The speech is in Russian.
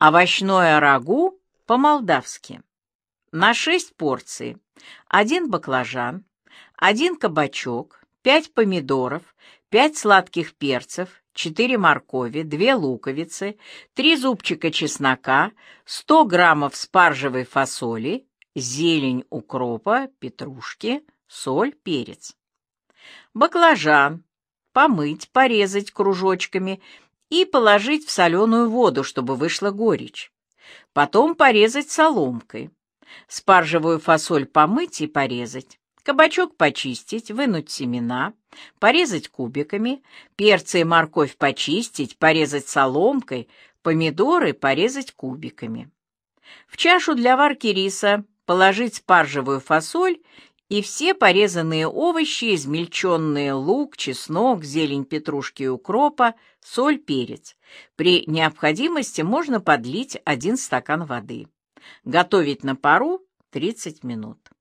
Овощное рагу по-молдавски. На 6 порций: 1 баклажан, 1 кабачок, 5 помидоров, 5 сладких перцев, 4 моркови, 2 луковицы, 3 зубчика чеснока, 100 граммов спаржевой фасоли, зелень укропа, петрушки, соль, перец. Баклажан помыть, порезать кружочками и положить в соленую воду, чтобы вышла горечь. Потом порезать соломкой. Спаржевую фасоль помыть и порезать. Кабачок почистить, вынуть семена, порезать кубиками. Перцы и морковь почистить, порезать соломкой. Помидоры порезать кубиками. В чашу для варки риса положить спаржевую фасоль и все порезанные овощи, измельченные лук, чеснок, зелень петрушки и укропа, соль, перец. При необходимости можно подлить 1 стакан воды. Готовить на пару 30 минут.